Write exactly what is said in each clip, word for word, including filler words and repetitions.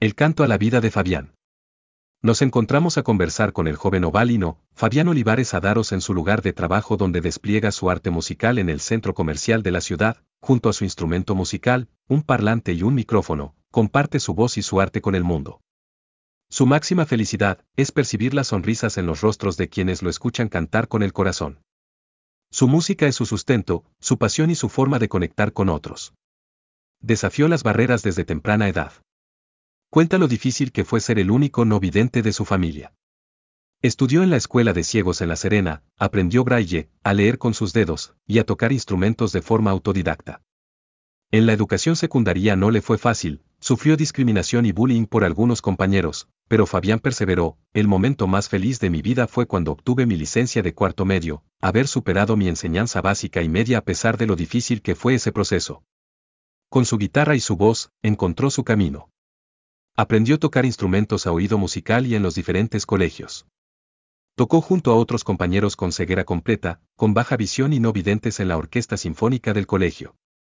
El canto a la vida de Fabián. Nos encontramos a conversar con el joven ovalino, Fabián Olivares Adaros en su lugar de trabajo donde despliega su arte musical en el centro comercial de la ciudad, junto a su instrumento musical, un parlante y un micrófono, comparte su voz y su arte con el mundo. Su máxima felicidad es percibir las sonrisas en los rostros de quienes lo escuchan cantar con el corazón. Su música es su sustento, su pasión y su forma de conectar con otros. Desafió las barreras desde temprana edad. Cuenta lo difícil que fue ser el único no vidente de su familia. Estudió en la escuela de ciegos en La Serena, aprendió braille, a leer con sus dedos, y a tocar instrumentos de forma autodidacta. En la educación secundaria no le fue fácil, sufrió discriminación y bullying por algunos compañeros, pero Fabián perseveró. El momento más feliz de mi vida fue cuando obtuve mi licencia de cuarto medio, haber superado mi enseñanza básica y media a pesar de lo difícil que fue ese proceso. Con su guitarra y su voz, encontró su camino. Aprendió a tocar instrumentos a oído musical y en los diferentes colegios. Tocó junto a otros compañeros con ceguera completa, con baja visión y no videntes en la orquesta sinfónica del colegio.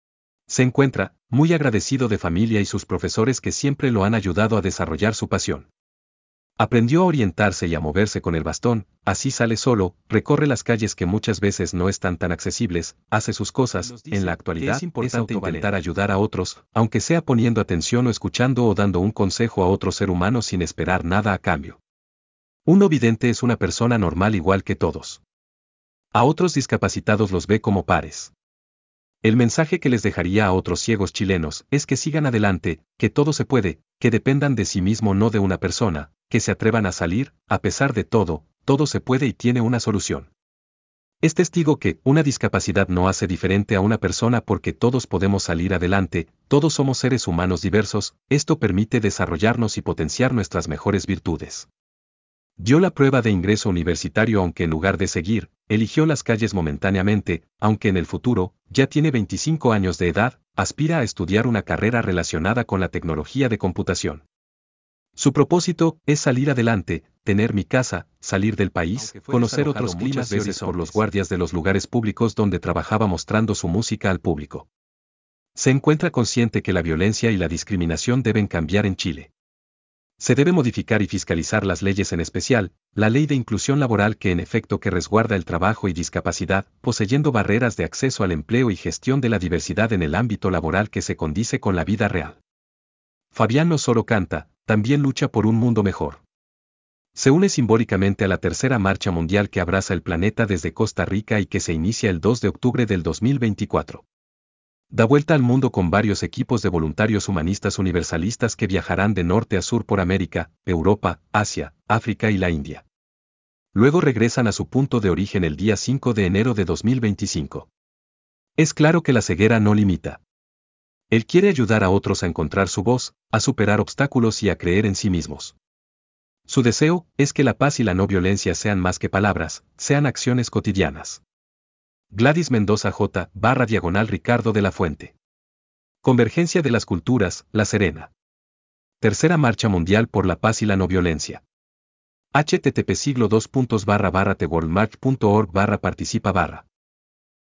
Se encuentra muy agradecido de familia y sus profesores que siempre lo han ayudado a desarrollar su pasión. Aprendió a orientarse y a moverse con el bastón, así sale solo, recorre las calles que muchas veces no están tan accesibles, hace sus cosas. En la actualidad es importante intentar ayudar a otros, aunque sea poniendo atención o escuchando o dando un consejo a otro ser humano sin esperar nada a cambio. Un no vidente es una persona normal igual que todos. A otros discapacitados los ve como pares. El mensaje que les dejaría a otros ciegos chilenos es que sigan adelante, que todo se puede, que dependan de sí mismo no de una persona, que se atrevan a salir, a pesar de todo, todo se puede y tiene una solución. Es testigo que una discapacidad no hace diferente a una persona porque todos podemos salir adelante, todos somos seres humanos diversos, esto permite desarrollarnos y potenciar nuestras mejores virtudes. Dio la prueba de ingreso universitario aunque en lugar de seguir, eligió las calles momentáneamente, aunque en el futuro, ya tiene veinticinco años de edad, aspira a estudiar una carrera relacionada con la tecnología de computación. Su propósito es salir adelante, tener mi casa, salir del país, conocer otros climas veces por los guardias de los lugares públicos donde trabajaba mostrando su música al público. Se encuentra consciente que la violencia y la discriminación deben cambiar en Chile. Se debe modificar y fiscalizar las leyes, en especial, la ley de inclusión laboral que en efecto que resguarda el trabajo y discapacidad, poseyendo barreras de acceso al empleo y gestión de la diversidad en el ámbito laboral que se condice con la vida real. Fabián no solo canta, también lucha por un mundo mejor. Se une simbólicamente a la tercera marcha mundial que abraza el planeta desde Costa Rica y que se inicia el dos de octubre del dos mil veinticuatro. Da vuelta al mundo con varios equipos de voluntarios humanistas universalistas que viajarán de norte a sur por América, Europa, Asia, África y la India. Luego regresan a su punto de origen el día cinco de enero de dos mil veinticinco. Es claro que la ceguera no limita. Él quiere ayudar a otros a encontrar su voz, a superar obstáculos y a creer en sí mismos. Su deseo es que la paz y la no violencia sean más que palabras, sean acciones cotidianas. Gladys Mendoza J. barra diagonal Ricardo de la Fuente. Convergencia de las Culturas, La Serena. Tercera Marcha Mundial por la Paz y la No Violencia. http siglo dos barra barra teworldmarch punto org barra participa barra.